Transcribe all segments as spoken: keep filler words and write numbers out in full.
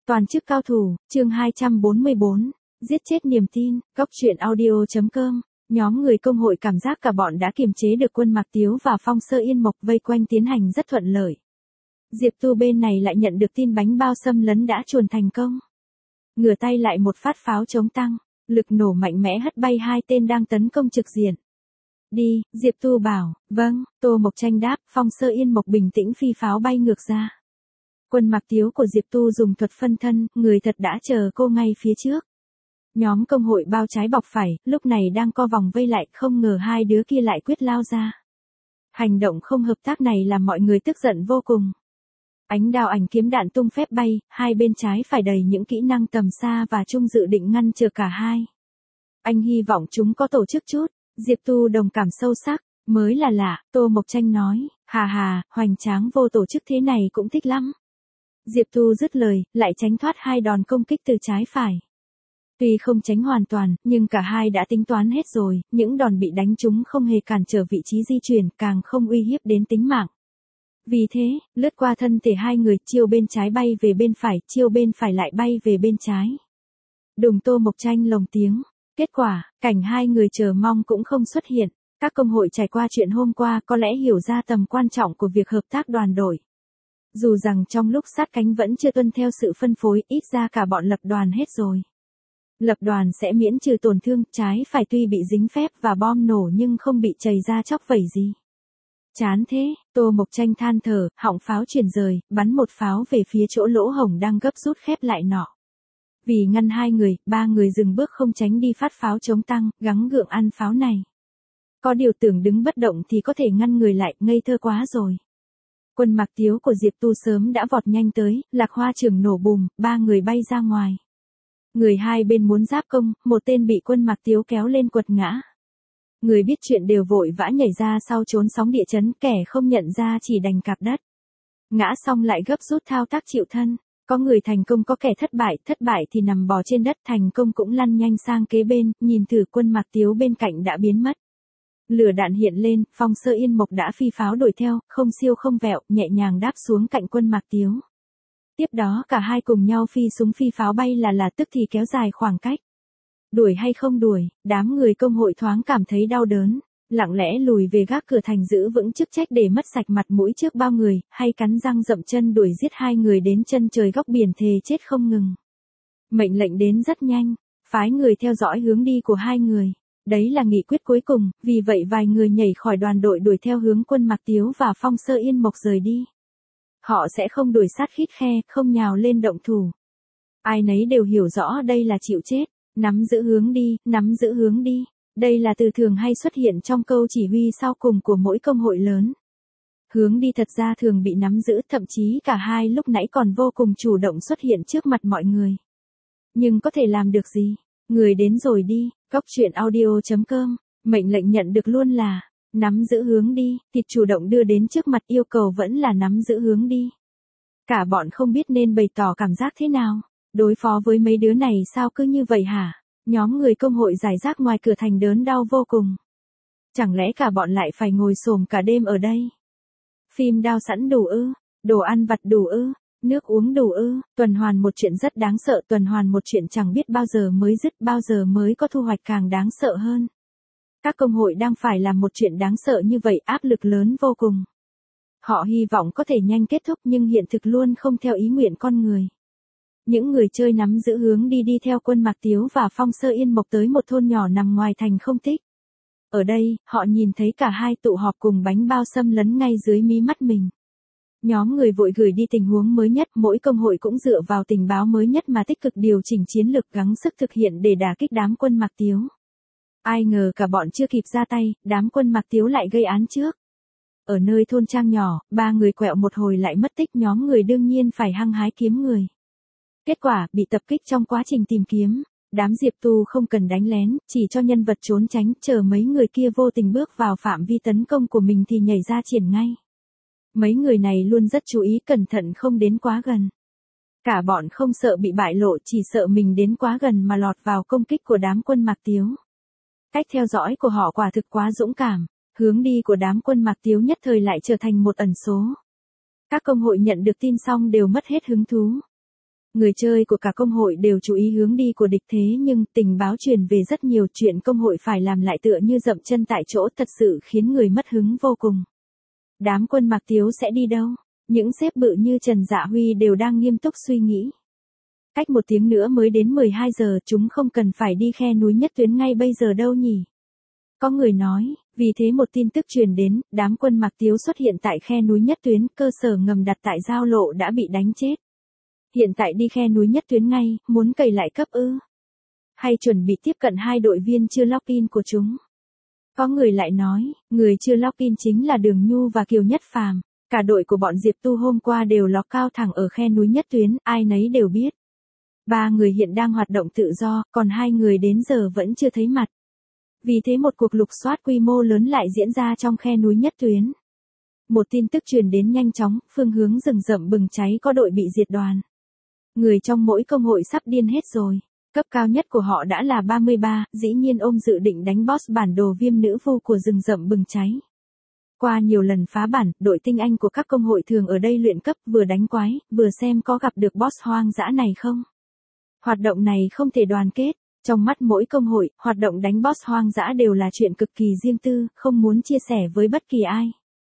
Toàn chức cao thủ, chương hai trăm bốn mươi bốn, giết chết niềm tin, góc truyện audio.com. Nhóm người công hội cảm giác cả bọn đã kiềm chế được quân Mạc Tiếu và Phong Sơ Yên Mộc vây quanh tiến hành rất thuận lợi. Diệp Tu bên này lại nhận được tin bánh bao xâm lấn đã chuồn thành công. Ngửa tay lại một phát pháo chống tăng, lực nổ mạnh mẽ hất bay hai tên đang tấn công trực diện. Đi, Diệp Tu bảo, vâng, Tô Mộc Tranh đáp, Phong Sơ Yên Mộc bình tĩnh phi pháo bay ngược ra. Quân Mạc Tiếu của Diệp Tu dùng thuật phân thân, người thật đã chờ cô ngay phía trước. Nhóm công hội bao trái bọc phải, lúc này đang co vòng vây lại, không ngờ hai đứa kia lại quyết lao ra. Hành động không hợp tác này làm mọi người tức giận vô cùng. Ánh đao ảnh kiếm đạn tung phép bay, hai bên trái phải đầy những kỹ năng tầm xa và chung dự định ngăn trở cả hai. Anh hy vọng chúng có tổ chức chút, Diệp Tu đồng cảm sâu sắc, mới là lạ, Tô Mộc Tranh nói, hà hà, hoành tráng vô tổ chức thế này cũng thích lắm. Diệp Tu dứt lời, lại tránh thoát hai đòn công kích từ trái phải. Tuy không tránh hoàn toàn, nhưng cả hai đã tính toán hết rồi, những đòn bị đánh trúng không hề cản trở vị trí di chuyển, càng không uy hiếp đến tính mạng. Vì thế, lướt qua thân thể hai người, chiêu bên trái bay về bên phải, chiêu bên phải lại bay về bên trái. Đùng, Tô Mộc Tranh lồng tiếng. Kết quả, cảnh hai người chờ mong cũng không xuất hiện. Các công hội trải qua chuyện hôm qua có lẽ hiểu ra tầm quan trọng của việc hợp tác đoàn đội. Dù rằng trong lúc sát cánh vẫn chưa tuân theo sự phân phối, ít ra cả bọn lập đoàn hết rồi. Lập đoàn sẽ miễn trừ tổn thương, trái phải tuy bị dính phép và bom nổ nhưng không bị chày ra chóc vẩy gì. Chán thế, Tô Mộc Tranh than thở, họng pháo chuyển rời, bắn một pháo về phía chỗ lỗ hổng đang gấp rút khép lại nọ. Vì ngăn hai người, ba người dừng bước không tránh đi phát pháo chống tăng, gắng gượng ăn pháo này. Có điều tưởng đứng bất động thì có thể ngăn người lại, ngây thơ quá rồi. Quân Mạc Tiếu của Diệp Tu sớm đã vọt nhanh tới, lạc hoa trường nổ bùm, ba người bay ra ngoài. Người hai bên muốn giáp công, một tên bị quân Mạc Tiếu kéo lên quật ngã. Người biết chuyện đều vội vã nhảy ra sau trốn sóng địa chấn, kẻ không nhận ra chỉ đành cạp đất. Ngã xong lại gấp rút thao tác chịu thân. Có người thành công có kẻ thất bại, thất bại thì nằm bò trên đất, thành công cũng lăn nhanh sang kế bên, nhìn thử quân Mạc Tiếu bên cạnh đã biến mất. Lửa đạn hiện lên, Phong Sơ Yên Mộc đã phi pháo đuổi theo, không siêu không vẹo, nhẹ nhàng đáp xuống cạnh quân Mạc Tiếu. Tiếp đó cả hai cùng nhau phi súng phi pháo bay là là tức thì kéo dài khoảng cách. Đuổi hay không đuổi, đám người công hội thoáng cảm thấy đau đớn, lặng lẽ lùi về gác cửa thành giữ vững chức trách để mất sạch mặt mũi trước bao người, hay cắn răng dậm chân đuổi giết hai người đến chân trời góc biển thề chết không ngừng. Mệnh lệnh đến rất nhanh, phái người theo dõi hướng đi của hai người. Đấy là nghị quyết cuối cùng, vì vậy vài người nhảy khỏi đoàn đội đuổi theo hướng quân Mạc Tiếu và Phong Sơ Yên Mộc rời đi. Họ sẽ không đuổi sát khít khe, không nhào lên động thủ. Ai nấy đều hiểu rõ đây là chịu chết, nắm giữ hướng đi, nắm giữ hướng đi. Đây là từ thường hay xuất hiện trong câu chỉ huy sau cùng của mỗi công hội lớn. Hướng đi thật ra thường bị nắm giữ, thậm chí cả hai lúc nãy còn vô cùng chủ động xuất hiện trước mặt mọi người. Nhưng có thể làm được gì? Người đến rồi đi, góc truyện audio.com, mệnh lệnh nhận được luôn là, nắm giữ hướng đi, thịt chủ động đưa đến trước mặt yêu cầu vẫn là nắm giữ hướng đi. Cả bọn không biết nên bày tỏ cảm giác thế nào, đối phó với mấy đứa này sao cứ như vậy hả? Nhóm người công hội giải rác ngoài cửa thành đớn đau vô cùng. Chẳng lẽ cả bọn lại phải ngồi xổm cả đêm ở đây? Phim đao sẵn đủ ư? Đồ ăn vặt đủ ư? Nước uống đủ ư? Tuần hoàn một chuyện rất đáng sợ, tuần hoàn một chuyện chẳng biết bao giờ mới dứt, bao giờ mới có thu hoạch càng đáng sợ hơn. Các công hội đang phải làm một chuyện đáng sợ như vậy, áp lực lớn vô cùng. Họ hy vọng có thể nhanh kết thúc nhưng hiện thực luôn không theo ý nguyện con người. Những người chơi nắm giữ hướng đi đi theo quân Mạc Tiếu và Phong Sơ Yên Mộc tới một thôn nhỏ nằm ngoài thành không tích. Ở đây, họ nhìn thấy cả hai tụ họp cùng bánh bao xâm lấn ngay dưới mí mắt mình. Nhóm người vội gửi đi tình huống mới nhất, mỗi công hội cũng dựa vào tình báo mới nhất mà tích cực điều chỉnh chiến lược gắng sức thực hiện để đả kích đám quân Mạc Tiếu. Ai ngờ cả bọn chưa kịp ra tay, đám quân Mạc Tiếu lại gây án trước. Ở nơi thôn trang nhỏ, ba người quẹo một hồi lại mất tích, nhóm người đương nhiên phải hăng hái kiếm người. Kết quả, bị tập kích trong quá trình tìm kiếm. Đám Diệp Tu không cần đánh lén, chỉ cho nhân vật trốn tránh, chờ mấy người kia vô tình bước vào phạm vi tấn công của mình thì nhảy ra triển ngay. Mấy người này luôn rất chú ý cẩn thận không đến quá gần. Cả bọn không sợ bị bại lộ, chỉ sợ mình đến quá gần mà lọt vào công kích của đám quân Mạc Tiếu. Cách theo dõi của họ quả thực quá dũng cảm, hướng đi của đám quân Mạc Tiếu nhất thời lại trở thành một ẩn số. Các công hội nhận được tin xong đều mất hết hứng thú. Người chơi của cả công hội đều chú ý hướng đi của địch thế nhưng tình báo truyền về rất nhiều chuyện công hội phải làm lại tựa như dậm chân tại chỗ thật sự khiến người mất hứng vô cùng. Đám quân Mạc Tiếu sẽ đi đâu? Những sếp bự như Trần Dạ Huy đều đang nghiêm túc suy nghĩ. Cách một tiếng nữa mới đến mười hai giờ chúng không cần phải đi khe núi Nhất Tuyến ngay bây giờ đâu nhỉ? Có người nói, vì thế một tin tức truyền đến, đám quân Mạc Tiếu xuất hiện tại khe núi Nhất Tuyến, cơ sở ngầm đặt tại giao lộ đã bị đánh chết. Hiện tại đi khe núi Nhất Tuyến ngay, muốn cày lại cấp ư? Hay chuẩn bị tiếp cận hai đội viên chưa lock-in của chúng? Có người lại nói, người chưa lock-in chính là Đường Nhu và Kiều Nhất Phàm. Cả đội của bọn Diệp Tu hôm qua đều ló cao thẳng ở khe núi Nhất Tuyến, ai nấy đều biết. Ba người hiện đang hoạt động tự do, còn hai người đến giờ vẫn chưa thấy mặt. Vì thế một cuộc lục soát quy mô lớn lại diễn ra trong khe núi Nhất Tuyến. Một tin tức truyền đến nhanh chóng, phương hướng rừng rậm bừng cháy có đội bị diệt đoàn. Người trong mỗi công hội sắp điên hết rồi. Cấp cao nhất của họ đã là ba mươi ba, dĩ nhiên ôm dự định đánh boss bản đồ viêm nữ vu của rừng rậm bừng cháy. Qua nhiều lần phá bản, đội tinh anh của các công hội thường ở đây luyện cấp vừa đánh quái, vừa xem có gặp được boss hoang dã này không. Hoạt động này không thể đoàn kết. Trong mắt mỗi công hội, hoạt động đánh boss hoang dã đều là chuyện cực kỳ riêng tư, không muốn chia sẻ với bất kỳ ai.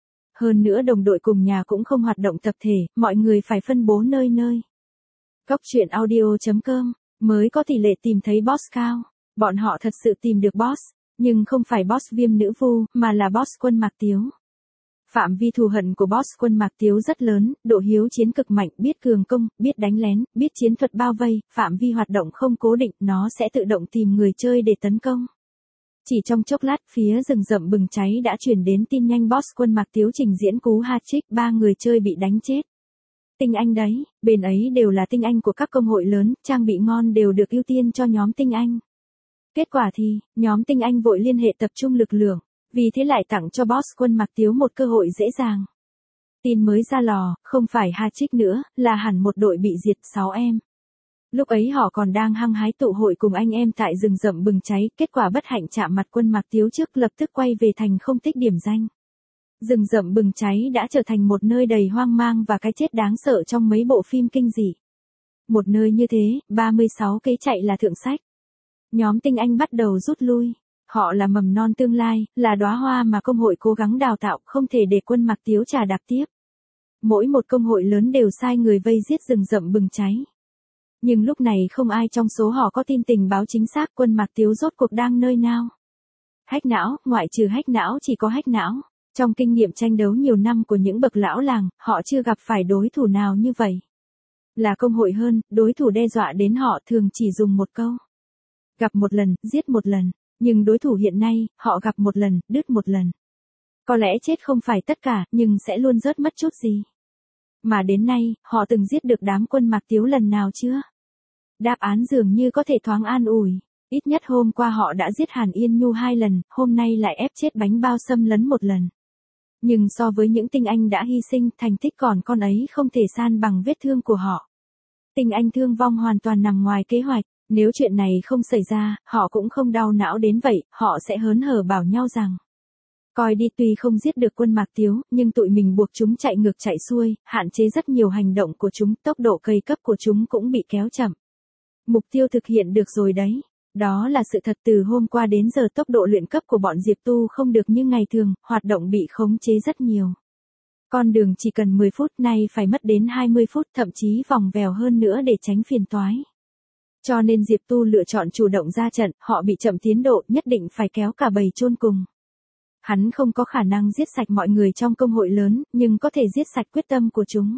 Hơn nữa đồng đội cùng nhà cũng không hoạt động tập thể, mọi người phải phân bố nơi nơi. Cốc truyện audio chấm com mới có tỷ lệ tìm thấy boss cao. Bọn họ thật sự tìm được boss, nhưng không phải boss viêm nữ vu, mà là boss quân Mạc Tiếu. Phạm vi thù hận của boss quân Mạc Tiếu rất lớn, độ hiếu chiến cực mạnh, biết cường công, biết đánh lén, biết chiến thuật bao vây, phạm vi hoạt động không cố định, nó sẽ tự động tìm người chơi để tấn công. Chỉ trong chốc lát, phía rừng rậm bừng cháy đã truyền đến tin nhanh boss quân Mạc Tiếu trình diễn cú hat-trick, ba người chơi bị đánh chết. Tinh anh đấy, bên ấy đều là tinh anh của các công hội lớn, trang bị ngon đều được ưu tiên cho nhóm tinh anh. Kết quả thì, nhóm tinh anh vội liên hệ tập trung lực lượng, vì thế lại tặng cho boss quân Mạc Tiếu một cơ hội dễ dàng. Tin mới ra lò, không phải hat-trick nữa, là hẳn một đội bị diệt sáu em. Lúc ấy họ còn đang hăng hái tụ hội cùng anh em tại rừng rậm bừng cháy, kết quả bất hạnh chạm mặt quân Mạc Tiếu trước lập tức quay về thành không tích điểm danh. Rừng rậm bừng cháy đã trở thành một nơi đầy hoang mang và cái chết đáng sợ trong mấy bộ phim kinh dị. Một nơi như thế, ba mươi sáu cây chạy là thượng sách. Nhóm tinh anh bắt đầu rút lui. Họ là mầm non tương lai, là đóa hoa mà công hội cố gắng đào tạo, không thể để quân Mạc Tiếu trà đạp tiếp. Mỗi một công hội lớn đều sai người vây giết rừng rậm bừng cháy. Nhưng lúc này không ai trong số họ có tin tình báo chính xác quân Mạc Tiếu rốt cuộc đang nơi nào. Hack não, ngoại trừ hack não chỉ có hack não. Trong kinh nghiệm tranh đấu nhiều năm của những bậc lão làng, họ chưa gặp phải đối thủ nào như vậy. Là công hội hơn, đối thủ đe dọa đến họ thường chỉ dùng một câu. Gặp một lần, giết một lần. Nhưng đối thủ hiện nay, họ gặp một lần, đứt một lần. Có lẽ chết không phải tất cả, nhưng sẽ luôn rớt mất chút gì. Mà đến nay, họ từng giết được đám quân Mạc Tiếu lần nào chưa? Đáp án dường như có thể thoáng an ủi. Ít nhất hôm qua họ đã giết Hàn Yên Nhu hai lần, hôm nay lại ép chết bánh bao xâm lấn một lần. Nhưng so với những tinh anh đã hy sinh, thành tích còn con ấy không thể san bằng vết thương của họ. Tinh anh thương vong hoàn toàn nằm ngoài kế hoạch. Nếu chuyện này không xảy ra, họ cũng không đau não đến vậy, họ sẽ hớn hở bảo nhau rằng. Coi đi, tuy không giết được quân Mạc Tiếu, nhưng tụi mình buộc chúng chạy ngược chạy xuôi, hạn chế rất nhiều hành động của chúng, tốc độ cày cấp của chúng cũng bị kéo chậm. Mục tiêu thực hiện được rồi đấy. Đó là sự thật. Từ hôm qua đến giờ tốc độ luyện cấp của bọn Diệp Tu không được như ngày thường, hoạt động bị khống chế rất nhiều. Con đường chỉ cần mười phút, nay phải mất đến hai mươi phút, thậm chí vòng vèo hơn nữa để tránh phiền toái. Cho nên Diệp Tu lựa chọn chủ động ra trận, họ bị chậm tiến độ, nhất định phải kéo cả bầy chôn cùng. Hắn không có khả năng giết sạch mọi người trong công hội lớn, nhưng có thể giết sạch quyết tâm của chúng.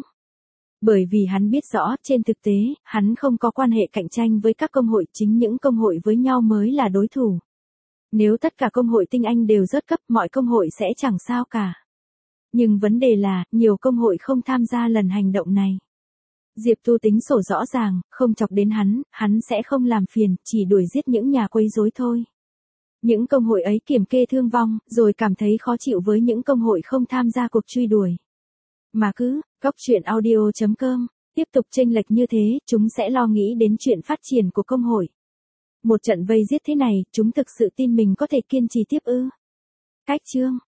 Bởi vì hắn biết rõ, trên thực tế, hắn không có quan hệ cạnh tranh với các công hội, chính những công hội với nhau mới là đối thủ. Nếu tất cả công hội tinh anh đều rớt cấp, mọi công hội sẽ chẳng sao cả. Nhưng vấn đề là, nhiều công hội không tham gia lần hành động này. Diệp Tu tính sổ rõ ràng, không chọc đến hắn, hắn sẽ không làm phiền, chỉ đuổi giết những nhà quấy rối thôi. Những công hội ấy kiểm kê thương vong, rồi cảm thấy khó chịu với những công hội không tham gia cuộc truy đuổi. Mà cứ, cốc truyện audio chấm com, tiếp tục chênh lệch như thế, chúng sẽ lo nghĩ đến chuyện phát triển của công hội. Một trận vây giết thế này, chúng thực sự tin mình có thể kiên trì tiếp ư? Cách chương